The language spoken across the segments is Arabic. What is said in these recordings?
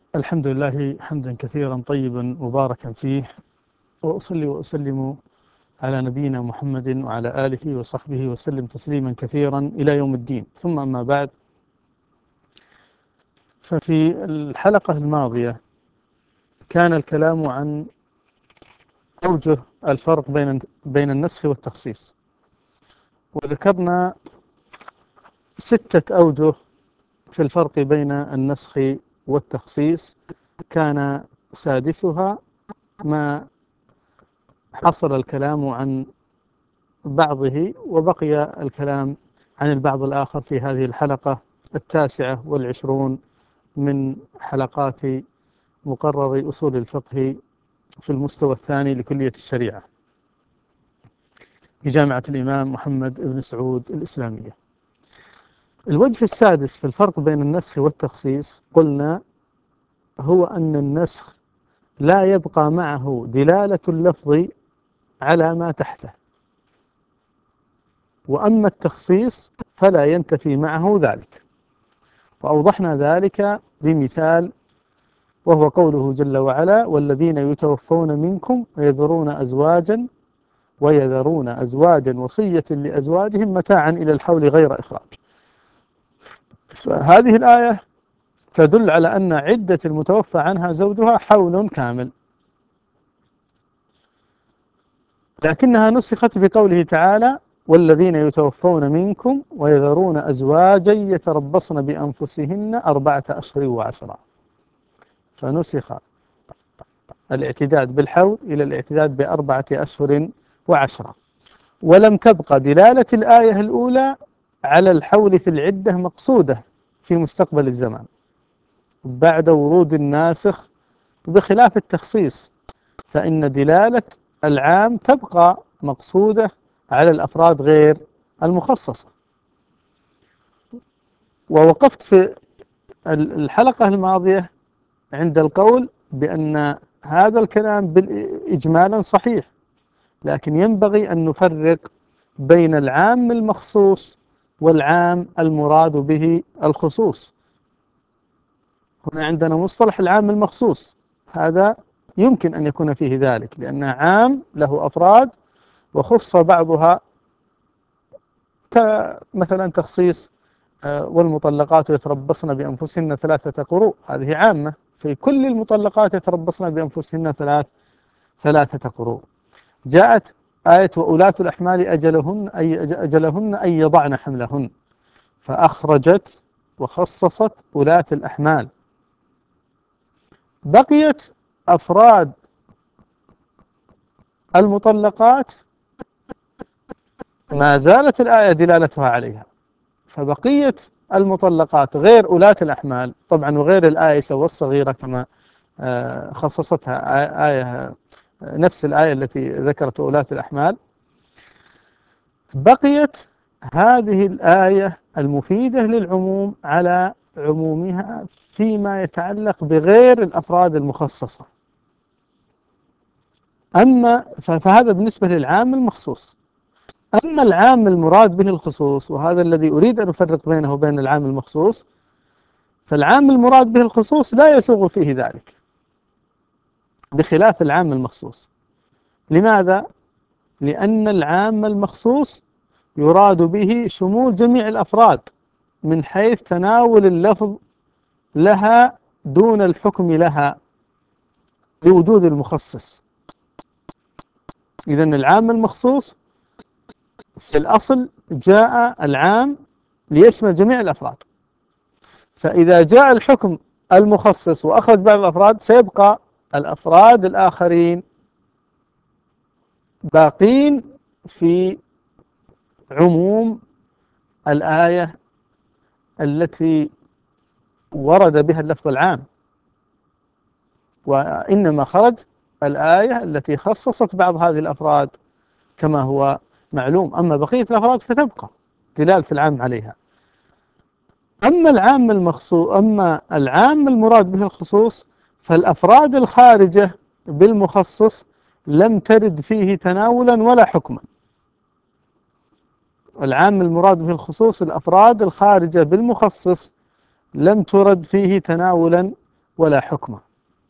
الحمد لله حمدا كثيرا طيبا مباركا فيه، وأصلي وأسلم على نبينا محمد وعلى آله وصحبه وسلم تسليما كثيرا إلى يوم الدين. ثم أما بعد، ففي الحلقة الماضية كان الكلام عن أوجه الفرق بين النسخ والتخصيص، وذكرنا 6 أوجه في الفرق بين النسخ والتخصيص. كان سادسها ما حصل الكلام عن بعضه، وبقي الكلام عن البعض الآخر في هذه الحلقة 29 من حلقات مقرر أصول الفقه في المستوى الثاني لكلية الشريعة في جامعة الإمام محمد بن سعود الإسلامية. الوجه السادس في الفرق بين النسخ والتخصيص قلنا هو أن النسخ لا يبقى معه دلالة اللفظ على ما تحته، وأما التخصيص فلا ينتفي معه ذلك. وأوضحنا ذلك بمثال، وهو قوله جل وعلا: والذين يتوفون منكم ويذرون أزواجا وصية لأزواجهم متاعا إلى الحول غير إخراج. فهذه الآية تدل على أن عدة المتوفى عنها زوجها حول كامل، لكنها نسخت بقوله تعالى: والذين يتوفون منكم ويذرون أزواجا يتربصن بأنفسهن 4 أشهر و10. فنسخ الاعتداد بالحول إلى الاعتداد ب4 أشهر و10، ولم تبقى دلالة الآية الأولى على الحول في العدة مقصودة في مستقبل الزمان بعد ورود الناسخ، بخلاف التخصيص فإن دلالة العام تبقى مقصودة على الأفراد غير المخصصة. ووقفت في الحلقة الماضية عند القول بأن هذا الكلام إجمالا صحيح، لكن ينبغي أن نفرق بين العام المخصوص والعام المراد به الخصوص. هنا عندنا مصطلح العام المخصوص، هذا يمكن أن يكون فيه ذلك لأنه عام له أفراد وخص بعضها، كمثلا تخصيص والمطلقات يتربصن بأنفسهن 3 قروء، هذه عامة في كل المطلقات يتربصن بأنفسهن 3 قروء. جاءت آية وأولاة الأحمال أجلهن أن يضعن حملهن، فأخرجت وخصصت أولاة الأحمال. بقيت أفراد المطلقات ما زالت الآية دلالتها عليها، فبقية المطلقات غير أولاة الأحمال طبعا، وغير الآيسة والصغيرة كما خصصتها آية نفس الآية التي ذكرت أولاة الأحمال. بقيت هذه الآية المفيدة للعموم على عمومها فيما يتعلق بغير الأفراد المخصصة. فهذا بالنسبة للعام المخصوص. أما العام المراد به الخصوص، وهذا الذي أريد أن أفرق بينه وبين العام المخصوص، فالعام المراد به الخصوص لا يسوغ فيه ذلك بخلاف العام المخصوص. لماذا؟ لأن العام المخصوص يراد به شمول جميع الأفراد من حيث تناول اللفظ لها دون الحكم لها لوجود المخصص. إذن العام المخصوص في الأصل جاء العام ليشمل جميع الأفراد، فإذا جاء الحكم المخصص وأخرج بعض الأفراد سيبقى الأفراد الآخرين باقين في عموم الآية التي ورد بها اللفظ العام، وإنما خرج الآية التي خصصت بعض هذه الأفراد كما هو معلوم. أما بقية الأفراد فتبقى دلالة العام عليها. أما العام المراد به الخصوص، فالأفراد الخارجة بالمخصص لم ترد فيه تناولا ولا حكما. العام المراد به الخصوص الأفراد الخارجة بالمخصص لم ترد فيه تناولا ولا حكما.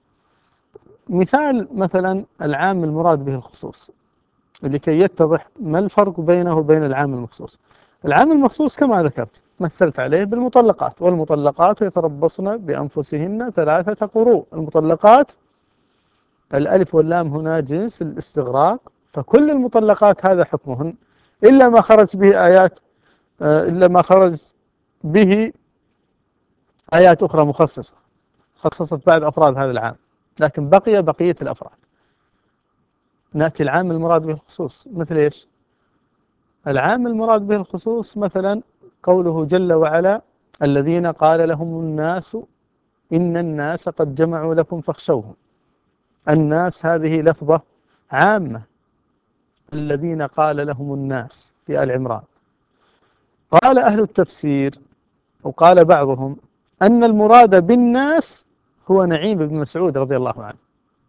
مثال مثلا العام المراد به الخصوص، لكي يتضح ما الفرق بينه وبين العام المخصوص. العام المخصوص كما ذكرت مثلت عليه بالمطلقات، والمطلقات يتربصن بأنفسهن 3 قروء. المطلقات الألف واللام هنا جنس الاستغراق، فكل المطلقات هذا حكمهن إلا ما خرج به آيات، إلا ما خرج به آيات أخرى مخصصة خصصت بعض أفراد هذا العام، لكن بقي بقية الأفراد. نأتي العام المراد به الخصوص مثل إيش؟ العام المراد به الخصوص مثلا قوله جل وعلا: الذين قال لهم الناس إن الناس قد جمعوا لكم فاخشوهم. الناس هذه لفظة عامة، الذين قال لهم الناس في آل عمران. قال أهل التفسير وقال بعضهم أن المراد بالناس هو نعيم بن مسعود رضي الله عنه.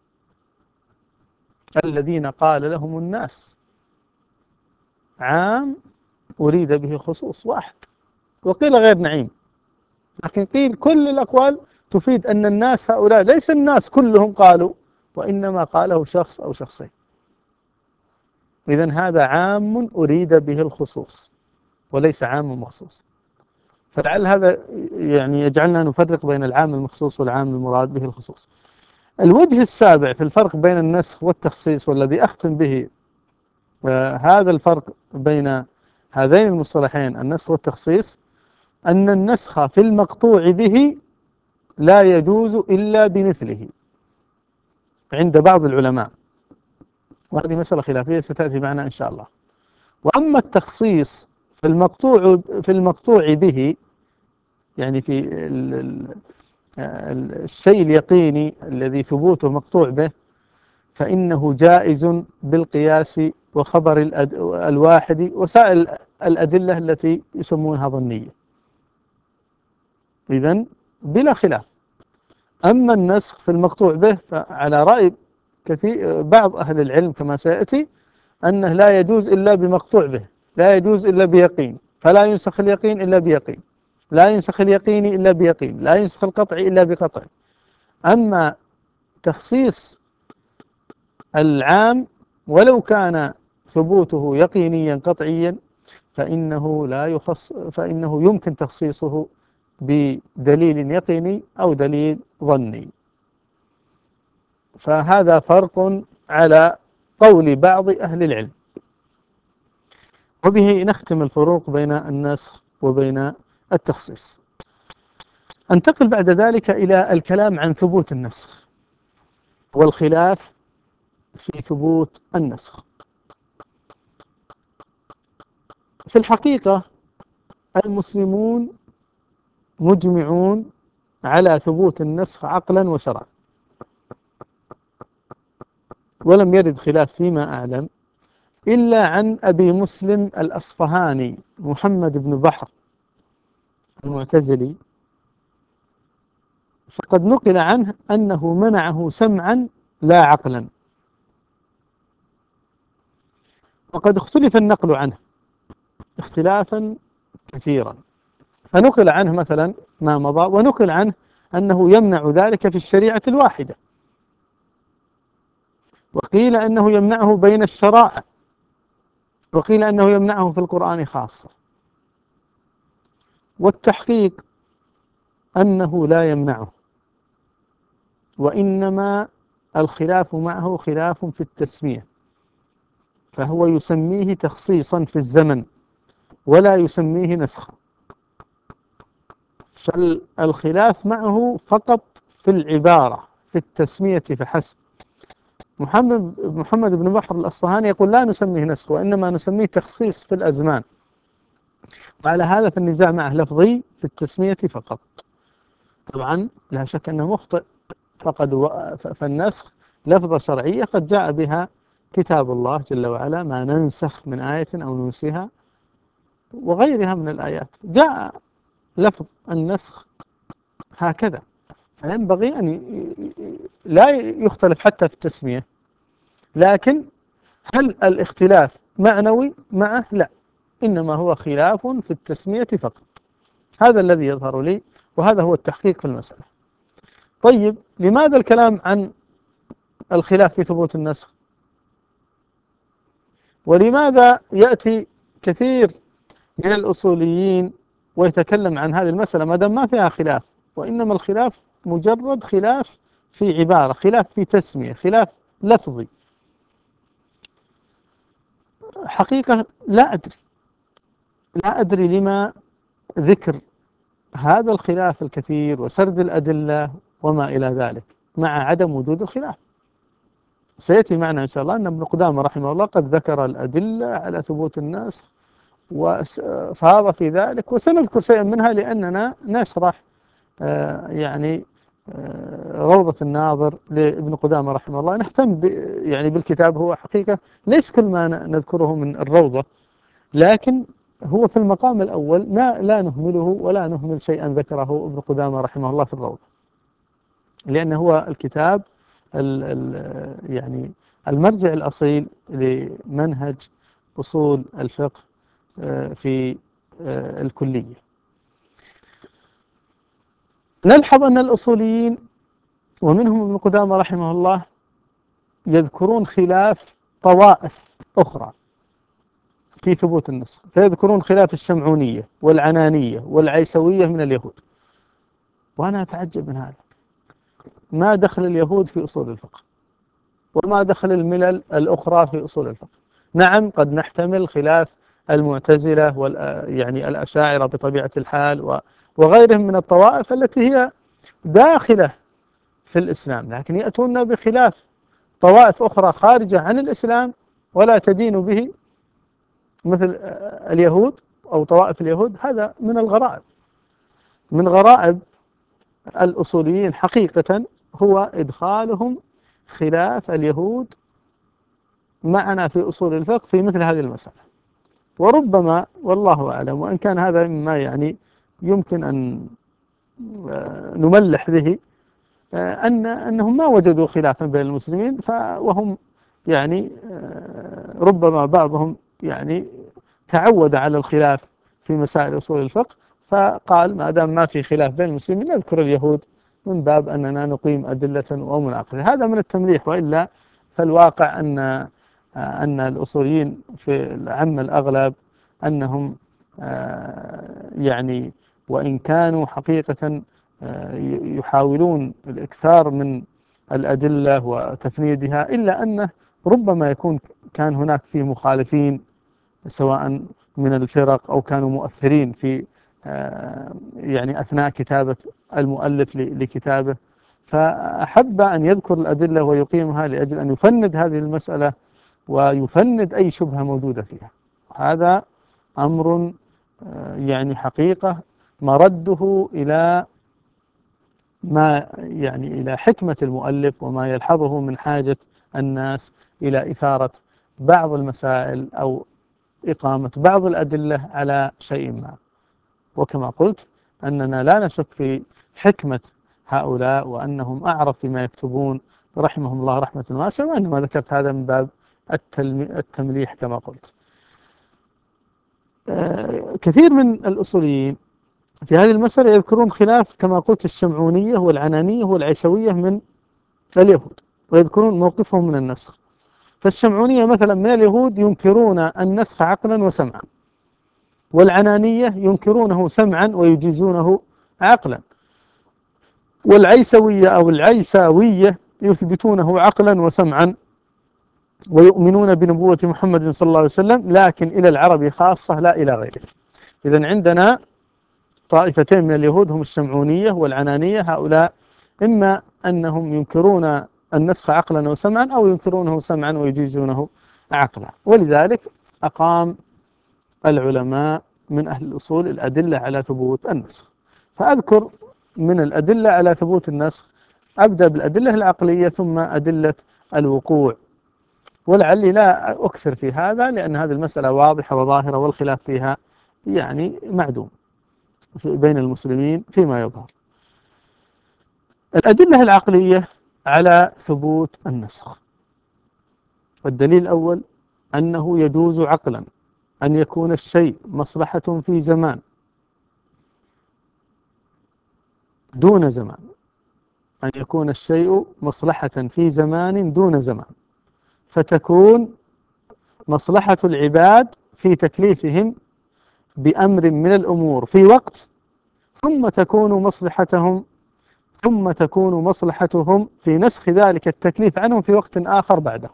الذين قال لهم الناس عام أريد به خصوص واحد، وقيل غير نعيم، لكن قيل كل الأقوال تفيد أن الناس هؤلاء ليس الناس كلهم قالوا، وإنما قاله شخص أو شخصين. إذن هذا عام أريد به الخصوص وليس عام مخصوص. فلعل هذا يعني يجعلنا نفرق بين العام المخصوص والعام المراد به الخصوص. الوجه السابع في الفرق بين النسخ والتخصيص، والذي أختم به هذا الفرق بين هذين المصطلحين النسخ والتخصيص، أن النسخ في المقطوع به لا يجوز إلا بمثله عند بعض العلماء، وهذه مسألة خلافية ستأتي معنا إن شاء الله. وأما التخصيص في المقطوع به، يعني في الشيء اليقيني الذي ثبوته مقطوع به، فإنه جائز بالقياس وخبر الواحد وسائر الأدلة التي يسمونها ظنية، إذن بلا خلاف. أما النسخ في المقطوع به فعلى رأي كثير بعض أهل العلم كما سيأتي أنه لا يجوز إلا بمقطوع به، لا يجوز إلا بيقين، فلا ينسخ اليقين إلا بيقين، لا ينسخ اليقين إلا بيقين، لا ينسخ القطع إلا بقطع. أما تخصيص العام ولو كان ثبوته يقينيا قطعيا فإنه يمكن تخصيصه بدليل يقيني أو دليل ظني. فهذا فرق على قول بعض أهل العلم. وبه نختم الفروق بين النسخ وبين التخصيص. انتقل بعد ذلك إلى الكلام عن ثبوت النسخ والخلاف في ثبوت النسخ. في الحقيقة المسلمون مجمعون على ثبوت النسخ عقلا وشرعا، ولم يرد خلاف فيما أعلم إلا عن أبي مسلم الأصفهاني محمد بن بحر المعتزلي، فقد نقل عنه أنه منعه سمعا لا عقلا، وقد اختلف النقل عنه اختلافا كثيرا. فنقل عنه مثلا ما مضى، ونقل عنه أنه يمنع ذلك في الشريعة الواحدة، وقيل أنه يمنعه بين الشرائع، وقيل أنه يمنعه في القرآن خاصة. والتحقيق أنه لا يمنعه، وإنما الخلاف معه خلاف في التسمية، فهو يسميه تخصيصا في الزمن ولا يسميه نسخا، فالخلاف معه فقط في العبارة في التسمية فحسب. محمد بن بحر الأصفهاني يقول لا نسميه نسخ، وإنما نسميه تخصيص في الأزمان، وعلى هذا فالنزاع معه لفظي في التسمية فقط. طبعا لا شك أنه مخطئ، فالنسخ لفظة شرعية قد جاء بها كتاب الله جل وعلا: ما ننسخ من آية أو ننسها، وغيرها من الآيات جاء لفظ النسخ هكذا. فينبغي أن لا يختلف حتى في التسمية، لكن هل الاختلاف معنوي معه؟ لا، إنما هو خلاف في التسمية فقط. هذا الذي يظهر لي، وهذا هو التحقيق في المسألة. طيب لماذا الكلام عن الخلاف في ثبوت النسخ؟ ولماذا يأتي كثير من الأصوليين ويتكلم عن هذه المسألة ما دام ما فيها خلاف، وإنما الخلاف مجرد خلاف في عبارة، خلاف في تسمية، خلاف لفظي؟ حقيقة لا أدري لما ذكر هذا الخلاف الكثير وسرد الأدلة وما إلى ذلك مع عدم وجود الخلاف. سيأتي معنا إن شاء الله أن ابن قدامة رحمه الله قد ذكر الأدلة على ثبوت النسخ وفاض في ذلك، وسنذكر شيئا منها لأننا نشرح يعني روضة الناظر لابن قدامة رحمه الله. نهتم يعني بالكتاب، هو حقيقة ليس كل ما نذكره من الروضة، لكن هو في المقام الأول لا نهمله ولا نهمل شيئا ذكره ابن قدامة رحمه الله في الروضة، لأنه هو الكتاب يعني المرجع الأصيل لمنهج أصول الفقه في الكلية. نلحظ أن الأصوليين ومنهم ابن قدامة رحمه الله يذكرون خلاف طوائف أخرى في ثبوت النسخ، فيذكرون خلاف الشمعونية والعنانية والعيسوية من اليهود. وأنا أتعجب من هذا، ما دخل اليهود في أصول الفقه وما دخل الملل الأخرى في أصول الفقه؟ نعم قد نحتمل خلاف المعتزلة يعني الأشاعرة بطبيعة الحال وغيرهم من الطوائف التي هي داخلة في الإسلام، لكن يأتون بخلاف طوائف أخرى خارجة عن الإسلام ولا تدين به، مثل اليهود أو طوائف اليهود. هذا من الغرائب، من غرائب الأصوليين حقيقة، هو إدخالهم خلاف اليهود معنا في أصول الفقه في مثل هذه المسألة. وربما والله أعلم، وإن كان هذا مما يعني يمكن أن نملح به، أنهم ما وجدوا خلافا بين المسلمين، وهم يعني ربما بعضهم يعني تعود على الخلاف في مسائل أصول الفقه، فقال ما دام ما في خلاف بين المسلمين نذكر اليهود من باب أننا نقيم أدلة ومناقشة. هذا من التمليح، وإلا فالواقع أن الأصوليين في العام الأغلب أنهم يعني وإن كانوا حقيقة يحاولون الإكثار من الأدلة وتفنيدها، إلا أنه ربما كان هناك فيه مخالفين سواء من الفرق أو كانوا مؤثرين في يعني أثناء كتابة المؤلف لكتابه، فأحب أن يذكر الأدلة ويقيمها لأجل أن يفند هذه المسألة ويفند أي شبهة موجودة فيها. هذا أمر يعني حقيقة مرده إلى ما يعني إلى حكمة المؤلف وما يلحظه من حاجة الناس إلى إثارة بعض المسائل أو إقامة بعض الأدلة على شيء ما. وكما قلت أننا لا نشك في حكمة هؤلاء وأنهم أعرف فيما يكتبون رحمهم الله رحمة واسعة، وإنما ذكرت هذا من باب التمليح كما قلت. كثير من الأصوليين في هذه المسألة يذكرون خلاف كما قلت الشمعونية والعنانية والعيسوية من اليهود، ويذكرون موقفهم من النسخ. فالشمعونية مثلا من اليهود ينكرون النسخ عقلا وسمعا، والعنانية ينكرونه سمعا ويجيزونه عقلا، والعيسوية أو العيساوية يثبتونه عقلا وسمعا ويؤمنون بنبوة محمد صلى الله عليه وسلم، لكن إلى العرب خاصة لا إلى غيره. إذن عندنا طائفتين من اليهود هم الشمعونية والعنانية، هؤلاء إما أنهم ينكرون النسخ عقلا وسمعا أو ينكرونه سمعا ويجيزونه عقلا. ولذلك أقام العلماء من أهل الأصول الأدلة على ثبوت النسخ. فأذكر من الأدلة على ثبوت النسخ، أبدأ بالأدلة العقلية ثم أدلة الوقوع، ولعلي لا أكثر في هذا لأن هذه المسألة واضحة وظاهرة والخلاف فيها يعني معدوم بين المسلمين فيما يظهر. الأدلة العقلية على ثبوت النسخ، والدليل الأول أنه يجوز عقلا أن يكون الشيء مصلحة في زمان دون زمان، أن يكون الشيء مصلحة في زمان دون زمان، فتكون مصلحة العباد في تكليفهم بأمر من الأمور في وقت، ثم تكون مصلحتهم في نسخ ذلك التكليف عنهم في وقت آخر بعده.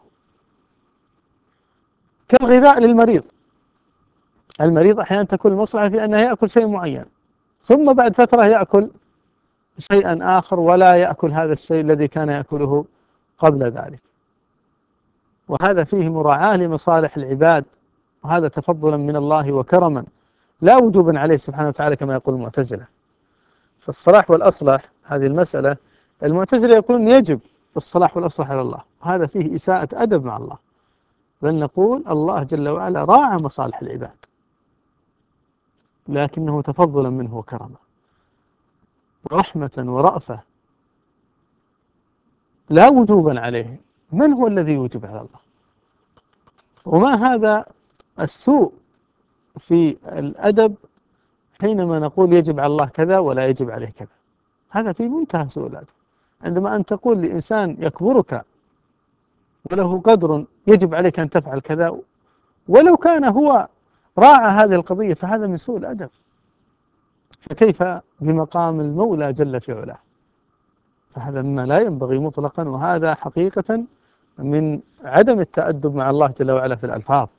كالغذاء للمريض، المريض أحيانا تكون المصلحة في أنه يأكل شيء معين، ثم بعد فترة يأكل شيئا آخر ولا يأكل هذا الشيء الذي كان يأكله قبل ذلك، وهذا فيه مراعاة لمصالح العباد، وهذا تفضلا من الله وكرما لا وجوبا عليه سبحانه وتعالى كما يقول المعتزلة. فالصلاح والأصلح هذه المسألة، المعتزلة يقولون يجب الصلاح والأصلح على الله، وهذا فيه إساءة أدب مع الله، بل نقول الله جل وعلا راعى مصالح العباد لكنه تفضلا منه وكرما ورحمة ورأفة لا وجوبا عليه. من هو الذي يوجب على الله؟ وما هذا السوء في الأدب حينما نقول يجب على الله كذا ولا يجب عليه كذا؟ هذا في منتهى سوء الأدب. عندما أن تقول لإنسان يكبرك وله قدر يجب عليك أن تفعل كذا، ولو كان هو راعى هذه القضية، فهذا من سوء الأدب، فكيف بمقام المولى جل في علاه؟ فهذا مما لا ينبغي مطلقا، وهذا حقيقة من عدم التأدب مع الله جل وعلا في الألفاظ.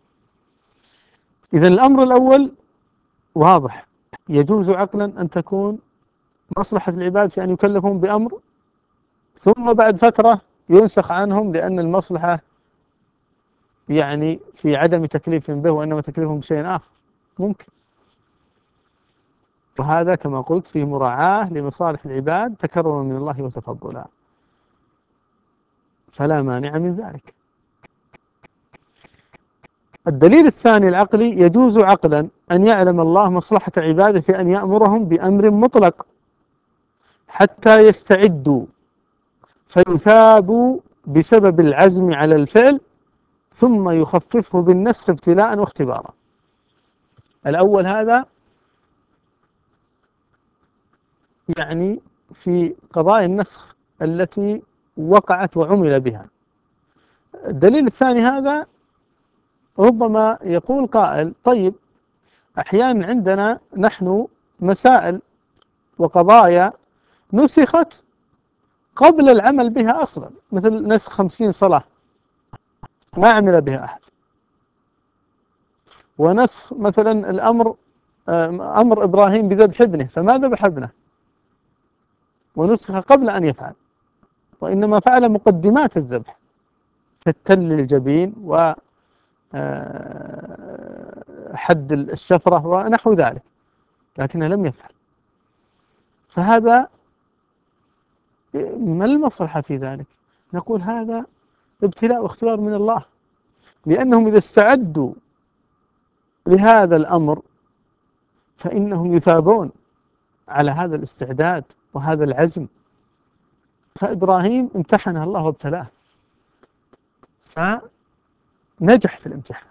إذن الأمر الأول واضح، يجوز عقلا أن تكون مصلحة العباد في أن يكلفون بأمر ثم بعد فترة ينسخ عنهم لأن المصلحة يعني في عدم تكليفهم به وإنما تكليفهم بشيء آخر، ممكن. وهذا كما قلت فيه مراعاة لمصالح العباد تكرما من الله وتفضلا، فلا مانع من ذلك. الدليل الثاني العقلي، يجوز عقلا أن يعلم الله مصلحة عباده في أن يأمرهم بأمر مطلق حتى يستعدوا فيثابوا بسبب العزم على الفعل، ثم يخففه بالنسخ ابتلاء واختبارا. الأول هذا يعني في قضايا النسخ التي وقعت وعمل بها. الدليل الثاني هذا ربما يقول قائل طيب أحيانا عندنا نحن مسائل وقضايا نسخت قبل العمل بها أصلا، مثل نسخ 50 صلاة ما عمل بها أحد، ونسخ مثلا الأمر أمر إبراهيم بذبح ابنه فما ذبح ابنه، ونسخ قبل أن يفعل، وإنما فعل مقدمات الذبح كالتل الجبين وحد الشفرة ونحو ذلك، لكنه لم يفعل. فهذا ما المصلحة في ذلك؟ نقول هذا ابتلاء واختبار من الله، لأنهم إذا استعدوا لهذا الأمر فإنهم يثابون على هذا الاستعداد وهذا العزم. فإبراهيم امتحنه الله وابتلاه فنجح في الامتحان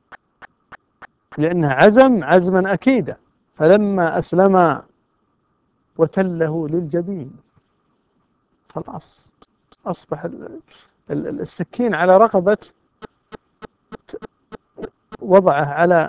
لأنه عزم عزما أكيدا، فلما أسلم وتله للجبين خلاص أصبح السكين على رقبة، وضعه على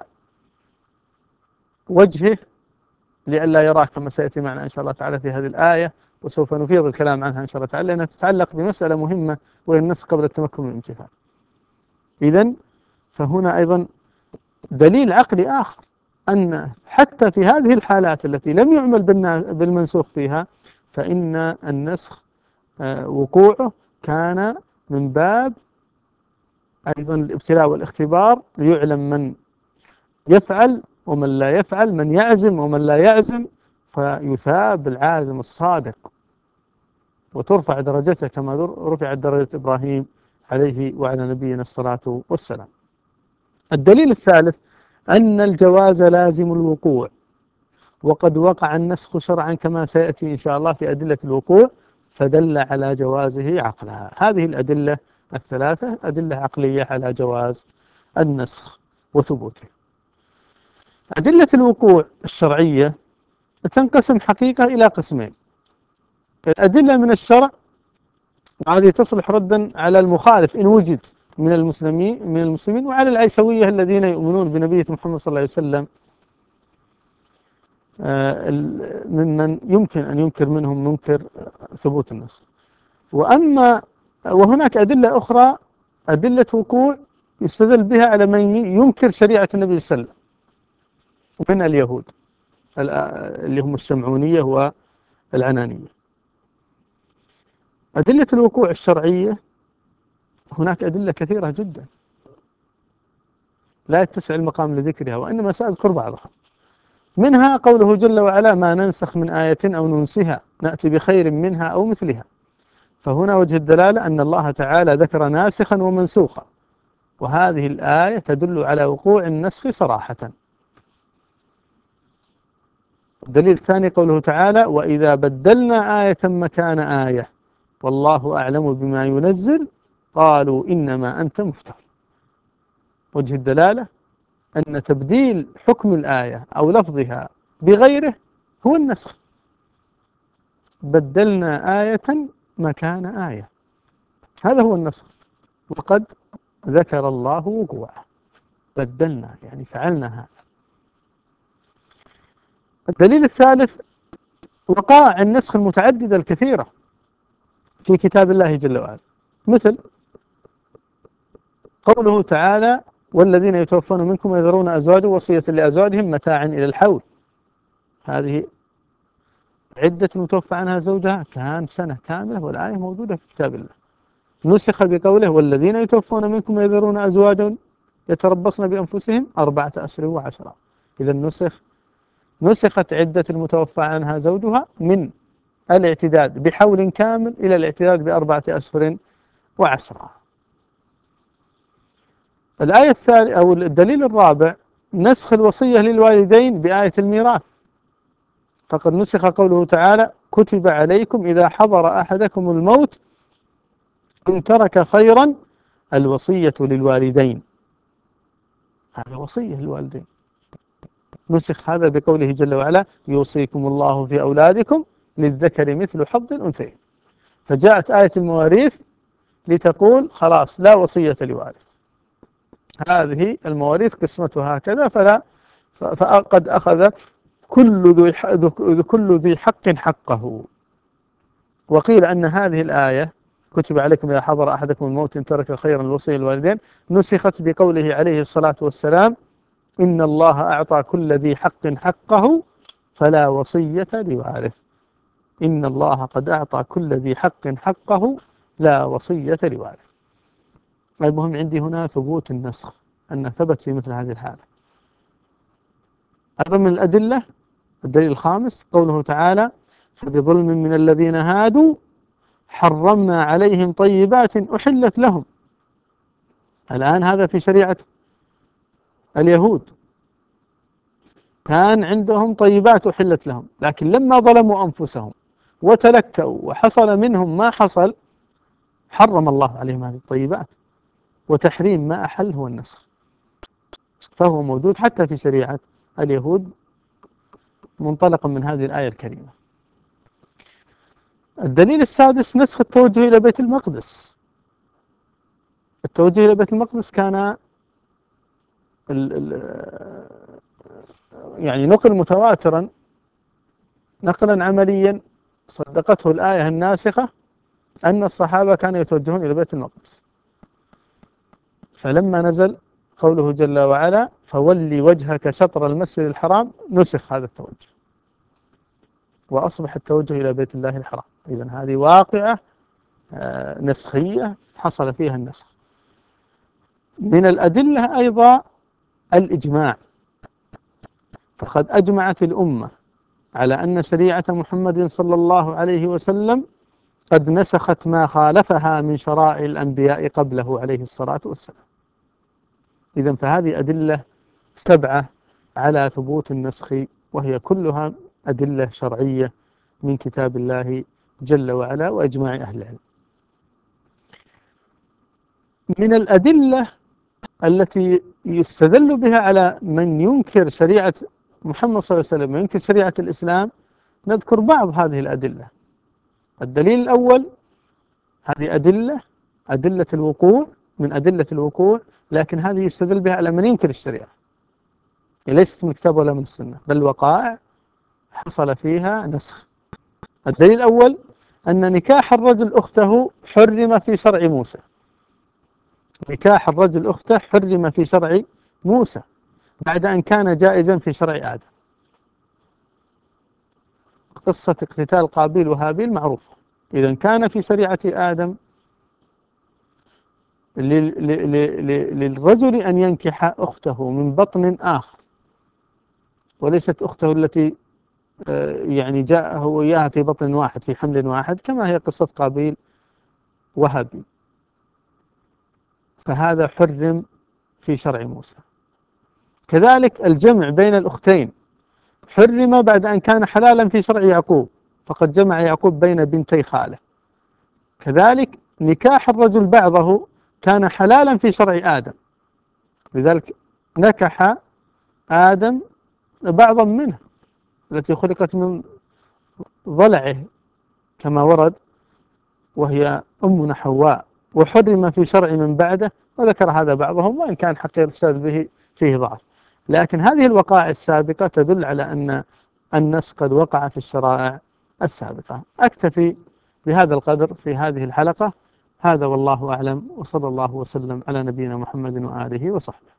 وجهه لئلا يراه كما سيأتي معنا إن شاء الله تعالى في هذه الآية، وسوف نفيض الكلام عنها إن شاء الله تعالى لأنها تتعلق بمسألة مهمة وهي النسخ قبل التمكن من الامتثال. إذن فهنا أيضا دليل عقلي آخر أن حتى في هذه الحالات التي لم يعمل بالمنسوخ فيها فإن النسخ وقوعه كان من باب أيضا الابتلاء والاختبار، ليعلم من يفعل ومن لا يفعل، من يعزم ومن لا يعزم، فيثاب العازم الصادق وترفع درجته كما رفعت درجة إبراهيم عليه وعلى نبينا الصلاة والسلام. الدليل الثالث أن الجواز لازم الوقوع، وقد وقع النسخ شرعا كما سيأتي إن شاء الله في أدلة الوقوع، فدل على جوازه عقلها. هذه الأدلة الثلاثة أدلة عقلية على جواز النسخ وثبوته. أدلة الوقوع الشرعية تنقسم حقيقة إلى قسمين. الأدلة من الشرع، وهذه تصلح ردا على المخالف إن وجد من المسلمين وعلى العيسوية الذين يؤمنون بنبي محمد صلى الله عليه وسلم، ممن يمكن أن ينكر منهم منكر ثبوت النص. وهناك أدلة أخرى، أدلة وقوع يستدل بها على من ينكر شريعة النبي صلى الله عليه وسلم من اليهود اللي هم الشمعونية والعنانية. أدلة الوقوع الشرعية هناك أدلة كثيرة جدا لا يتسع المقام لذكرها، وإنما سأذكر بعضها. منها قوله جل وعلا: ما ننسخ من آية أو ننسها نأتي بخير منها أو مثلها. فهنا وجه الدلالة أن الله تعالى ذكر ناسخا ومنسوخا، وهذه الآية تدل على وقوع النسخ صراحة. الدليل الثاني قوله تعالى: وإذا بدلنا آية مكان آية والله أعلم بما ينزل قالوا إنما أنت مفتر. وجه الدلالة أن تبديل حكم الآية أو لفظها بغيره هو النسخ. بدلنا آية مكان آية، هذا هو النسخ، وقد ذكر الله وقوعه. بدلنا يعني فعلنا هذا. الدليل الثالث وقائع النسخ المتعددة الكثيرة في كتاب الله جل وعلا، مثل قوله تعالى: والذين يتوفون منكم ويذرون أزواجا وصية لأزواجهم متاعا إلى الحول. هذه عدة المتوفى عنها زوجها كان سنة كاملة، والآية موجودة في كتاب الله. نسخ بقوله: والذين يتوفون منكم ويذرون أزواجا يتربصن بأنفسهم 4 أشهر و10. إذا نسخت عدة المتوفى عنها زوجها من الاعتداد بحول كامل إلى الاعتداد ب4 أشهر و10. الآية الثالثة أو الدليل الرابع نسخ الوصية للوالدين بآية الميراث، فقد نسخ قوله تعالى: كتب عليكم إذا حضر أحدكم الموت إن ترك خيرا الوصية للوالدين. هذا وصية للوالدين، نسخ هذا بقوله جل وعلا: يوصيكم الله في أولادكم للذكر مثل حظ الأنثيين. فجاءت آية المواريث لتقول خلاص لا وصية لوارث، هذه المواريث قسمتها هكذا، فقد أخذ كل ذي حق حقه. وقيل أن هذه الآية كتب عليكم إذا حضر أحدكم الموت إن ترك خيرا الوصية للوالدين نسخت بقوله عليه الصلاة والسلام: إن الله أعطى كل ذي حق حقه فلا وصية لوارث. إن الله قد أعطى كل ذي حق حقه لا وصية لوارث. المهم عندي هنا ثبوت النسخ، أن ثبت في مثل هذه الحالة. أيضا من الأدلة الدليل الخامس قوله تعالى: فبظلم من الذين هادوا حرمنا عليهم طيبات أحلت لهم. الآن هذا في شريعة اليهود، كان عندهم طيبات أحلت لهم، لكن لما ظلموا أنفسهم وتلكوا وحصل منهم ما حصل حرم الله عليهم هذه الطيبات. وتحريم ما أحل هو النسخ، فهو موجود حتى في شريعة اليهود منطلقا من هذه الآية الكريمة. الدليل السادس نسخ التوجه إلى بيت المقدس. التوجه إلى بيت المقدس كان يعني نقل متواترا نقلا عمليا صدقته الآية الناسخة أن الصحابة كانوا يتوجهون إلى بيت المقدس. فلما نزل قوله جل وعلا: فولي وجهك شطر المسجد الحرام، نسخ هذا التوجه وأصبح التوجه إلى بيت الله الحرام. إذن هذه واقعة نسخية حصل فيها النسخ. من الأدلة أيضا الإجماع، فقد أجمعت الأمة على أن شريعة محمد صلى الله عليه وسلم قد نسخت ما خالفها من شرائع الأنبياء قبله عليه الصلاة والسلام. إذن فهذه أدلة 7 على ثبوت النسخ، وهي كلها أدلة شرعية من كتاب الله جل وعلا وإجماع أهل العلم. من الأدلة التي يستدل بها على من ينكر شريعة محمد صلى الله عليه وسلم وينكر شريعة الإسلام نذكر بعض هذه الأدلة. الدليل الأول، هذه أدلة الوقوع، من أدلة الوقوع، لكن هذه يستدل بها على من ينكر الشريعة، ليست من الكتاب ولا من السنة، بل وقائع حصل فيها نسخ. الدليل الأول أن نكاح الرجل أخته حرم في شرع موسى، نكاح الرجل أخته حرم في شرع موسى بعد أن كان جائزا في شرع آدم. قصة اقتتال قابيل وهابيل معروفة. إذا كان في شريعة آدم للرجل أن ينكح أخته من بطن آخر وليست أخته التي يعني جاءه وإياها في بطن واحد في حمل واحد، كما هي قصة قابيل وهابيل، فهذا حرم في شرع موسى. كذلك الجمع بين الأختين حرم بعد أن كان حلالا في شرع يعقوب، فقد جمع يعقوب بين بنتي خاله. كذلك نكاح الرجل بعضه كان حلالا في شرع آدم، لذلك نكح آدم بعضا منه التي خلقت من ضلعه كما ورد، وهي أمنا حواء، وحرم في شرع من بعده، وذكر هذا بعضهم وإن كان حقيقة السبب به فيه ضعف. لكن هذه الوقائع السابقة تدل على أن النسخ قد وقع في الشرائع السابقة. أكتفي بهذا القدر في هذه الحلقة، هذا والله أعلم، وصلى الله وسلم على نبينا محمد وآله وصحبه.